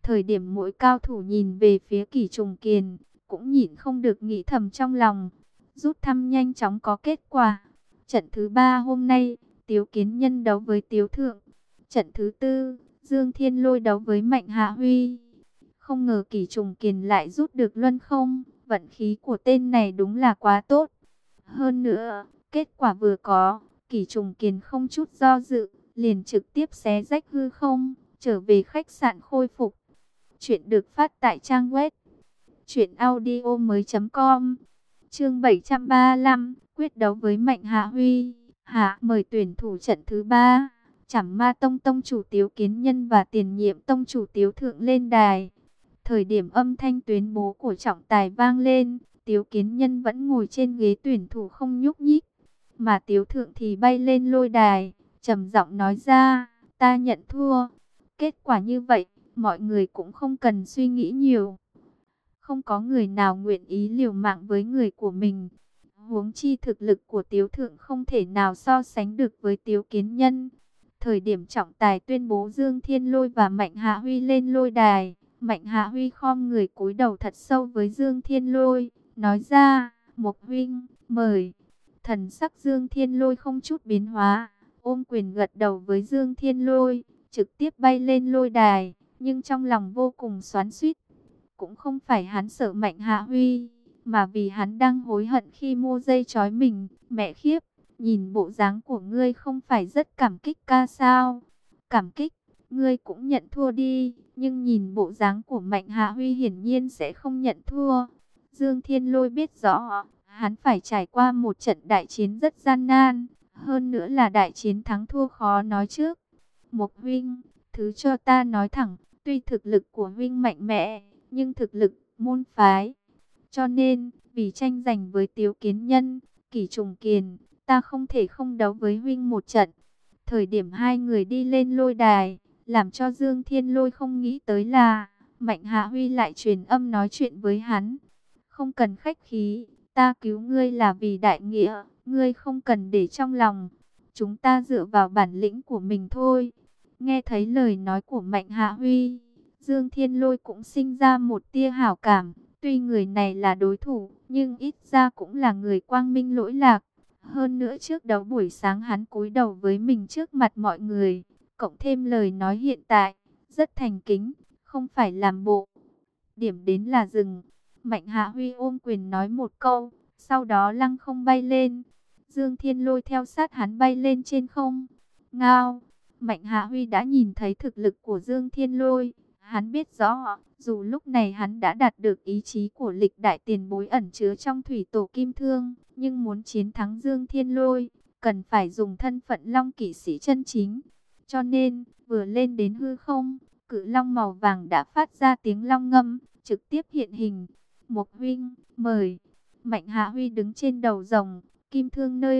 Thời điểm mỗi cao thủ nhìn về phía Kỷ Trùng Kiền, cũng nhịn không được nghĩ thầm trong lòng. Rút thăm nhanh chóng có kết quả. Trận thứ ba hôm nay, Tiếu Kiến Nhân đấu với Tiếu Thượng. Trận thứ tư, Dương Thiên Lôi đấu với Mạnh Hạ Huy. Không ngờ Kỷ Trùng Kiền lại rút được luân không. Vận khí của tên này đúng là quá tốt. Hơn nữa, kết quả vừa có, Kỷ Trùng Kiền không chút do dự, liền trực tiếp xé rách hư không, trở về khách sạn khôi phục. Chuyện được phát tại trang web truyện audio mới chấm com. Chương bảy trăm ba mươi lăm, quyết đấu với Mạnh Hạ Huy. Hạ mời tuyển thủ trận thứ ba, Trảm Ma Tông tông chủ Tiếu Kiến Nhân và tiền nhiệm tông chủ Tiếu Thượng lên đài. Thời điểm âm thanh tuyên bố của trọng tài vang lên, Tiếu Kiến Nhân vẫn ngồi trên ghế tuyển thủ không nhúc nhích, mà Tiếu Thượng thì bay lên lôi đài, trầm giọng nói ra, ta nhận thua. Kết quả như vậy, mọi người cũng không cần suy nghĩ nhiều. Không có người nào nguyện ý liều mạng với người của mình. Huống chi thực lực của Tiếu Thượng không thể nào so sánh được với Tiếu Kiến Nhân. Thời điểm trọng tài tuyên bố Dương Thiên Lôi và Mạnh Hạ Huy lên lôi đài, Mạnh Hạ Huy khom người cúi đầu thật sâu với Dương Thiên Lôi, nói ra, Mộc huynh, mời. Thần sắc Dương Thiên Lôi không chút biến hóa, ôm quyền gật đầu với Dương Thiên Lôi, trực tiếp bay lên lôi đài, nhưng trong lòng vô cùng xoắn xuýt. Cũng không phải hắn sợ Mạnh Hạ Huy, mà vì hắn đang hối hận khi mua dây trói mình. Mẹ khiếp, nhìn bộ dáng của ngươi không phải rất cảm kích ca sao? Cảm kích, ngươi cũng nhận thua đi, nhưng nhìn bộ dáng của Mạnh Hạ Huy hiển nhiên sẽ không nhận thua. Dương Thiên Lôi biết rõ, hắn phải trải qua một trận đại chiến rất gian nan, hơn nữa là đại chiến thắng thua khó nói trước. Mộc huynh, thứ cho ta nói thẳng, tuy thực lực của huynh mạnh mẽ, nhưng thực lực môn phái. Cho nên, vì tranh giành với Tiếu Kiến Nhân, Kỷ Trùng Kiền, ta không thể không đấu với huynh một trận. Thời điểm hai người đi lên lôi đài, làm cho Dương Thiên Lôi không nghĩ tới là Mạnh Hạ Huy lại truyền âm nói chuyện với hắn. Không cần khách khí, ta cứu ngươi là vì đại nghĩa, ngươi không cần để trong lòng. Chúng ta dựa vào bản lĩnh của mình thôi. Nghe thấy lời nói của Mạnh Hạ Huy, Dương Thiên Lôi cũng sinh ra một tia hảo cảm. Tuy người này là đối thủ, nhưng ít ra cũng là người quang minh lỗi lạc. Hơn nữa trước đấu buổi sáng hắn cúi đầu với mình trước mặt mọi người, cộng thêm lời nói hiện tại, rất thành kính, không phải làm bộ. Điểm đến là dừng. Mạnh Hạ Huy ôm quyền nói một câu, sau đó lăng không bay lên. Dương Thiên Lôi theo sát hắn bay lên trên không. Ngao! Mạnh Hạ Huy đã nhìn thấy thực lực của Dương Thiên Lôi. Hắn biết rõ, dù lúc này hắn đã đạt được ý chí của lịch đại tiền bối ẩn chứa trong thủy tổ kim thương, nhưng muốn chiến thắng Dương Thiên Lôi, cần phải dùng thân phận long kỵ sĩ chân chính. Cho nên, vừa lên đến hư không, cự long màu vàng đã phát ra tiếng long ngâm, trực tiếp hiện hình. Mộc huynh, mời. Mạnh Hạ Huy đứng trên đầu rồng, kim thương nơi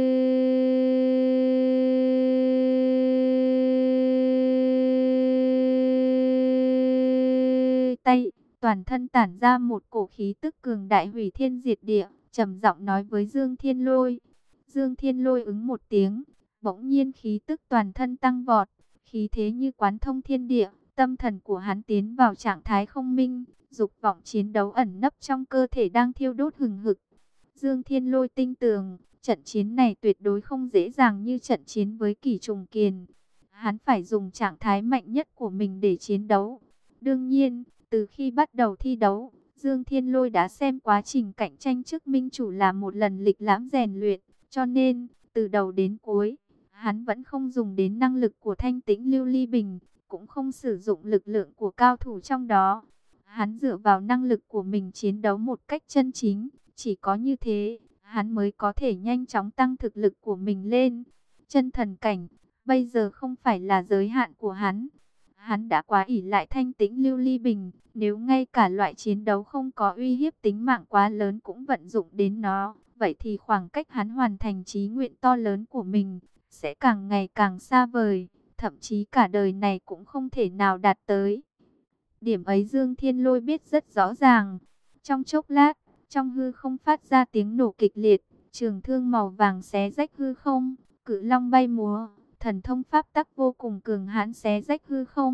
tay, toàn thân tản ra một cổ khí tức cường đại hủy thiên diệt địa, trầm giọng nói với Dương Thiên Lôi. Dương Thiên Lôi ứng một tiếng, bỗng nhiên khí tức toàn thân tăng vọt, khí thế như quán thông thiên địa, tâm thần của hắn tiến vào trạng thái không minh, dục vọng chiến đấu ẩn nấp trong cơ thể đang thiêu đốt hừng hực. Dương Thiên Lôi tinh tường, trận chiến này tuyệt đối không dễ dàng như trận chiến với Kỷ Trùng Kiền. Hắn phải dùng trạng thái mạnh nhất của mình để chiến đấu. Đương nhiên, từ khi bắt đầu thi đấu, Dương Thiên Lôi đã xem quá trình cạnh tranh trước minh chủ là một lần lịch lãm rèn luyện. Cho nên, từ đầu đến cuối, hắn vẫn không dùng đến năng lực của Thanh Tĩnh Lưu Ly Bình, cũng không sử dụng lực lượng của cao thủ trong đó. Hắn dựa vào năng lực của mình chiến đấu một cách chân chính. Chỉ có như thế, hắn mới có thể nhanh chóng tăng thực lực của mình lên. Chân thần cảnh, bây giờ không phải là giới hạn của hắn. Hắn đã quá ỷ lại Thanh Tĩnh Lưu Ly Bình. Nếu ngay cả loại chiến đấu không có uy hiếp tính mạng quá lớn cũng vận dụng đến nó, vậy thì khoảng cách hắn hoàn thành chí nguyện to lớn của mình sẽ càng ngày càng xa vời. Thậm chí cả đời này cũng không thể nào đạt tới. Điểm ấy Dương Thiên Lôi biết rất rõ ràng. Trong chốc lát, trong hư không phát ra tiếng nổ kịch liệt, trường thương màu vàng xé rách hư không, cự long bay múa, thần thông pháp tắc vô cùng cường hãn xé rách hư không,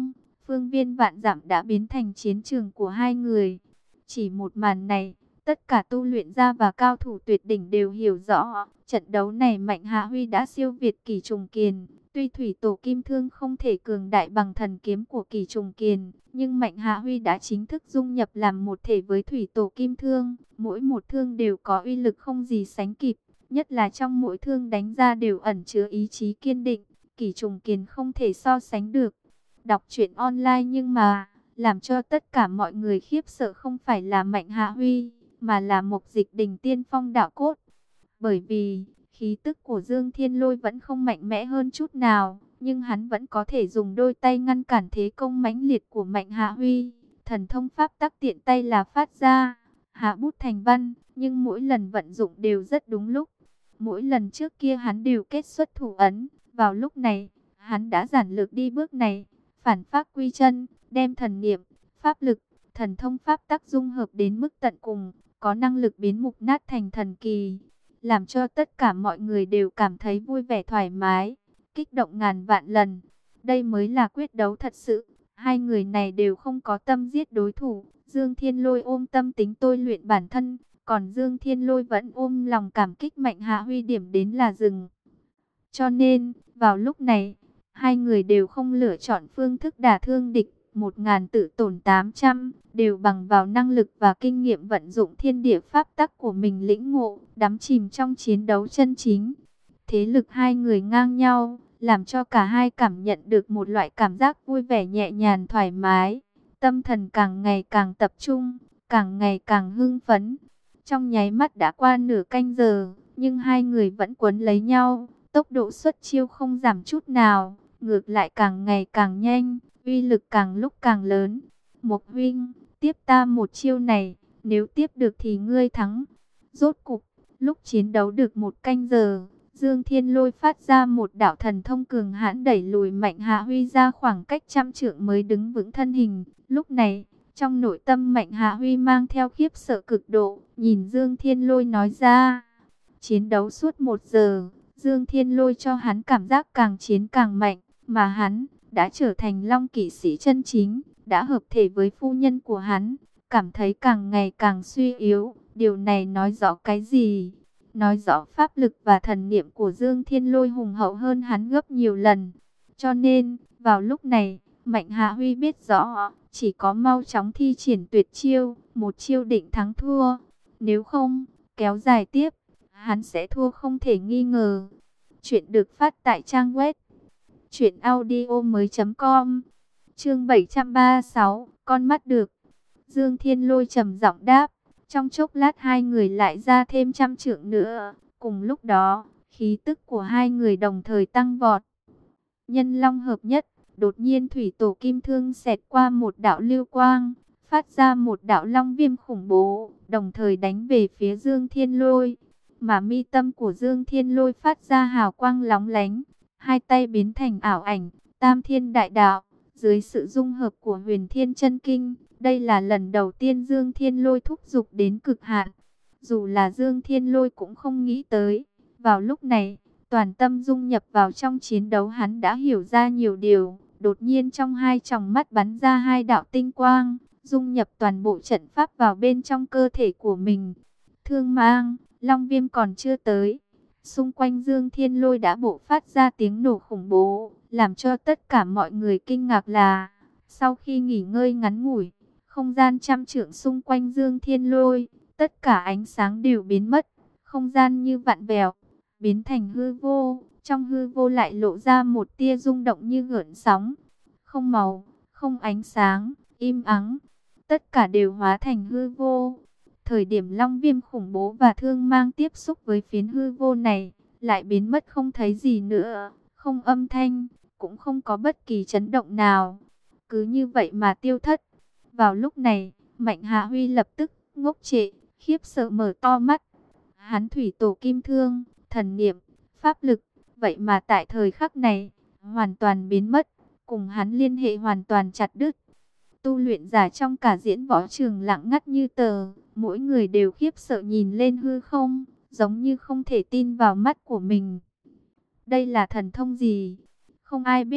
phương viên vạn dặm đã biến thành chiến trường của hai người. Chỉ một màn này, tất cả tu luyện gia và cao thủ tuyệt đỉnh đều hiểu rõ, trận đấu này Mạnh Hạ Huy đã siêu việt Kỷ Trùng Kiền. Tuy thủy tổ kim thương không thể cường đại bằng thần kiếm của Kỷ Trùng Kiền, nhưng Mạnh Hạ Huy đã chính thức dung nhập làm một thể với thủy tổ kim thương. Mỗi một thương đều có uy lực không gì sánh kịp, nhất là trong mỗi thương đánh ra đều ẩn chứa ý chí kiên định, Kỷ Trùng Kiền không thể so sánh được. Đọc truyện online nhưng mà, làm cho tất cả mọi người khiếp sợ không phải là Mạnh Hạ Huy, mà là Mộc Dịch Đình tiên phong đạo cốt. Bởi vì, khí tức của Dương Thiên Lôi vẫn không mạnh mẽ hơn chút nào, nhưng hắn vẫn có thể dùng đôi tay ngăn cản thế công mãnh liệt của Mạnh Hạ Huy. Thần thông pháp tắc tiện tay là phát ra, hạ bút thành văn, nhưng mỗi lần vận dụng đều rất đúng lúc. Mỗi lần trước kia hắn đều kết xuất thủ ấn, vào lúc này, hắn đã giản lược đi bước này, phản pháp quy chân, đem thần niệm, pháp lực, thần thông pháp tắc dung hợp đến mức tận cùng, có năng lực biến mục nát thành thần kỳ, làm cho tất cả mọi người đều cảm thấy vui vẻ thoải mái, kích động ngàn vạn lần. Đây mới là quyết đấu thật sự, hai người này đều không có tâm giết đối thủ. Dương Thiên Lôi ôm tâm tính tôi luyện bản thân, còn Dương Thiên Lôi vẫn ôm lòng cảm kích Mạnh Hạ Huy điểm đến là dừng. Cho nên, vào lúc này, hai người đều không lựa chọn phương thức đả thương địch, một ngàn tự tổn tám trăm, đều bằng vào năng lực và kinh nghiệm vận dụng thiên địa pháp tắc của mình lĩnh ngộ, đắm chìm trong chiến đấu chân chính. Thế lực hai người ngang nhau, làm cho cả hai cảm nhận được một loại cảm giác vui vẻ nhẹ nhàng thoải mái. Tâm thần càng ngày càng tập trung, càng ngày càng hưng phấn. Trong nháy mắt đã qua nửa canh giờ, nhưng hai người vẫn quấn lấy nhau, tốc độ xuất chiêu không giảm chút nào, ngược lại càng ngày càng nhanh, uy lực càng lúc càng lớn. Mộc huynh, tiếp ta một chiêu này, nếu tiếp được thì ngươi thắng. Rốt cục, lúc chiến đấu được một canh giờ, Dương Thiên Lôi phát ra một đạo thần thông cường hãn đẩy lùi Mạnh Hạ Huy ra khoảng cách trăm trượng mới đứng vững thân hình. Lúc này, trong nội tâm Mạnh Hạ Huy mang theo khiếp sợ cực độ, nhìn Dương Thiên Lôi nói ra. Chiến đấu suốt một giờ, Dương Thiên Lôi cho hắn cảm giác càng chiến càng mạnh, mà hắn đã trở thành Long kỵ sĩ chân chính, đã hợp thể với phu nhân của hắn, cảm thấy càng ngày càng suy yếu. Điều này nói rõ cái gì? Nói rõ pháp lực và thần niệm của Dương Thiên Lôi hùng hậu hơn hắn gấp nhiều lần. Cho nên, vào lúc này, Mạnh Hạ Huy biết rõ, chỉ có mau chóng thi triển tuyệt chiêu, một chiêu định thắng thua. Nếu không, kéo dài tiếp, hắn sẽ thua không thể nghi ngờ. Chuyện được phát tại trang web truyện audio mới chấm com. Chương bảy trăm ba mươi sáu, con mắt được. Dương Thiên Lôi trầm giọng đáp. Trong chốc lát hai người lại ra thêm trăm trượng nữa. Cùng lúc đó, khí tức của hai người đồng thời tăng vọt. Nhân long hợp nhất, đột nhiên thủy tổ kim thương xẹt qua một đạo lưu quang, phát ra một đạo long viêm khủng bố, đồng thời đánh về phía Dương Thiên Lôi. Mà mi tâm của Dương Thiên Lôi phát ra hào quang lóng lánh, hai tay biến thành ảo ảnh, Tam Thiên Đại Đạo, dưới sự dung hợp của Huyền Thiên Chân Kinh. Đây là lần đầu tiên Dương Thiên Lôi thúc giục đến cực hạn. Dù là Dương Thiên Lôi cũng không nghĩ tới. Vào lúc này, toàn tâm dung nhập vào trong chiến đấu, hắn đã hiểu ra nhiều điều. Đột nhiên trong hai tròng mắt bắn ra hai đạo tinh quang, dung nhập toàn bộ trận pháp vào bên trong cơ thể của mình. Thương mang, long viêm còn chưa tới. Xung quanh Dương Thiên Lôi đã bộc phát ra tiếng nổ khủng bố, làm cho tất cả mọi người kinh ngạc là, sau khi nghỉ ngơi ngắn ngủi, không gian trăm trượng xung quanh Dương Thiên Lôi, tất cả ánh sáng đều biến mất, không gian như vặn vẹo, biến thành hư vô, trong hư vô lại lộ ra một tia rung động như gợn sóng, không màu, không ánh sáng, im ắng, tất cả đều hóa thành hư vô. Thời điểm long viêm khủng bố và thương mang tiếp xúc với phiến hư vô này, lại biến mất không thấy gì nữa, không âm thanh, cũng không có bất kỳ chấn động nào, cứ như vậy mà tiêu thất. Vào lúc này, Mạnh Hạ Huy lập tức ngốc trệ, khiếp sợ mở to mắt. Hắn thủy tổ kim thương, thần niệm, pháp lực, vậy mà tại thời khắc này, hoàn toàn biến mất, cùng hắn liên hệ hoàn toàn chặt đứt. Tu luyện giả trong cả diễn võ trường lặng ngắt như tờ, mỗi người đều khiếp sợ nhìn lên hư không, giống như không thể tin vào mắt của mình. Đây là thần thông gì? Không ai biết,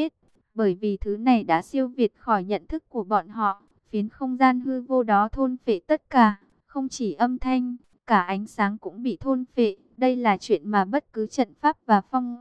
Bởi vì thứ này đã siêu việt khỏi nhận thức của bọn họ, phiến không gian hư vô đó thôn phệ tất cả, không chỉ âm thanh, cả ánh sáng cũng bị thôn phệ. Đây là chuyện mà bất cứ trận pháp và phong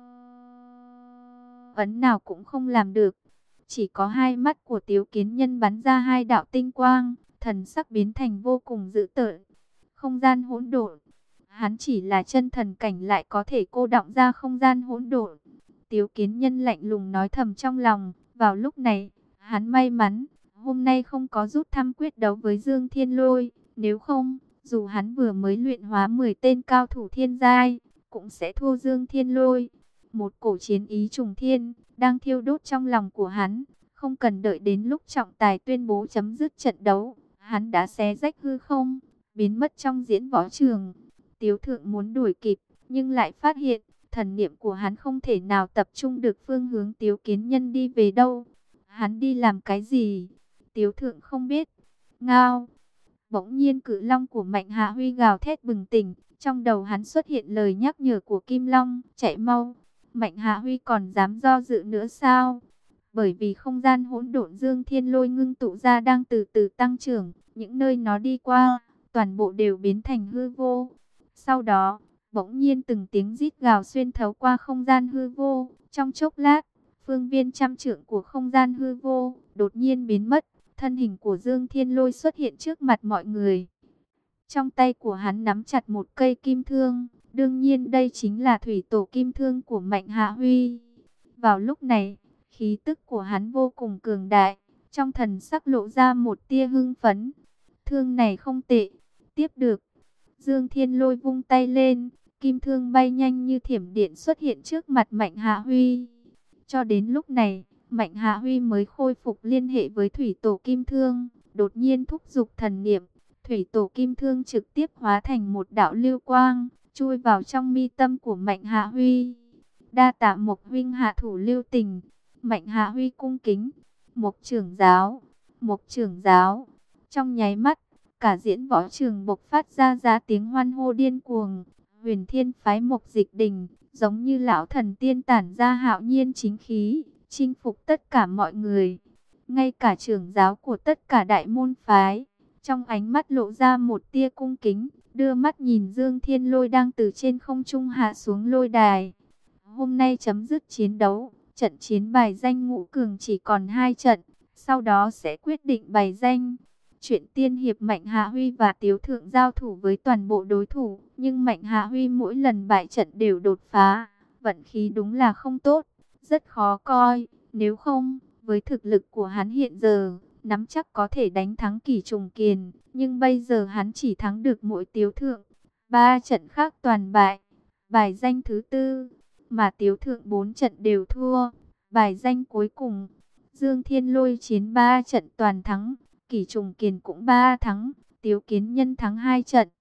ấn nào cũng không làm được. Chỉ có hai mắt của Tiếu Kiến Nhân bắn ra hai đạo tinh quang, thần sắc biến thành vô cùng dữ tợn. Không gian hỗn độn. Hắn chỉ là chân thần cảnh lại có thể cô đọng ra không gian hỗn độn. Tiếu Kiến Nhân lạnh lùng nói thầm trong lòng. Vào lúc này, hắn may mắn, hôm nay không có rút thăm quyết đấu với Dương Thiên Lôi. Nếu không, dù hắn vừa mới luyện hóa mười tên cao thủ thiên giai, cũng sẽ thua Dương Thiên Lôi. Một cổ chiến ý trùng thiên đang thiêu đốt trong lòng của hắn. Không cần đợi đến lúc trọng tài tuyên bố chấm dứt trận đấu, hắn đã xé rách hư không, biến mất trong diễn võ trường. Tiếu Thượng muốn đuổi kịp, nhưng lại phát hiện thần niệm của hắn không thể nào tập trung được phương hướng Tiếu Kiến Nhân đi về đâu. Hắn đi làm cái gì? Tiếu Thượng không biết. Ngao! Bỗng nhiên cự long của Mạnh Hạ Huy gào thét bừng tỉnh. Trong đầu hắn xuất hiện lời nhắc nhở của Kim Long, chạy mau. Mạnh Hạ Huy còn dám do dự nữa sao? Bởi vì không gian hỗn độn Dương Thiên Lôi ngưng tụ ra đang từ từ tăng trưởng. Những nơi nó đi qua, toàn bộ đều biến thành hư vô. Sau đó, bỗng nhiên từng tiếng rít gào xuyên thấu qua không gian hư vô. Trong chốc lát, phương viên trăm trượng của không gian hư vô đột nhiên biến mất. Thân hình của Dương Thiên Lôi xuất hiện trước mặt mọi người. Trong tay của hắn nắm chặt một cây kim thương. Đương nhiên đây chính là thủy tổ kim thương của Mạnh Hạ Huy. Vào lúc này, khí tức của hắn vô cùng cường đại. Trong thần sắc lộ ra một tia hưng phấn. Thương này không tệ. Tiếp được. Dương Thiên Lôi vung tay lên. Kim thương bay nhanh như thiểm điện xuất hiện trước mặt Mạnh Hạ Huy. Cho đến lúc này, Mạnh Hạ Huy mới khôi phục liên hệ với thủy tổ kim thương. Đột nhiên thúc giục thần niệm. Thủy tổ kim thương trực tiếp hóa thành một đạo lưu quang, chui vào trong mi tâm của Mạnh Hạ Huy. Đa tạ Mộc huynh hạ thủ lưu tình. Mạnh Hạ Huy cung kính. Mộc trưởng giáo, Mộc trưởng giáo. Trong nháy mắt, cả diễn võ trường bộc phát ra ra tiếng hoan hô điên cuồng. Huyền Thiên phái Mộc Dịch Đình, giống như lão thần tiên tản ra hạo nhiên chính khí, chinh phục tất cả mọi người. Ngay cả trưởng giáo của tất cả đại môn phái, trong ánh mắt lộ ra một tia cung kính, đưa mắt nhìn Dương Thiên Lôi đang từ trên không trung hạ xuống lôi đài. Hôm nay chấm dứt chiến đấu, trận chiến bài danh ngũ cường chỉ còn hai trận, sau đó sẽ quyết định bài danh. Chuyện tiên hiệp Mạnh Hạ Huy và Tiếu Thượng giao thủ với toàn bộ đối thủ, nhưng Mạnh Hạ Huy mỗi lần bại trận đều đột phá, vận khí đúng là không tốt, rất khó coi. Nếu không, với thực lực của hắn hiện giờ, nắm chắc có thể đánh thắng Kỷ Trùng Kiền, nhưng bây giờ hắn chỉ thắng được mỗi Tiếu Thượng. Ba trận khác toàn bại, bài danh thứ tư, mà Tiếu Thượng bốn trận đều thua. Bài danh cuối cùng, Dương Thiên Lôi chiến ba trận toàn thắng, Kỷ Trùng Kiền cũng ba thắng, Tiếu Kiến Nhân thắng hai trận.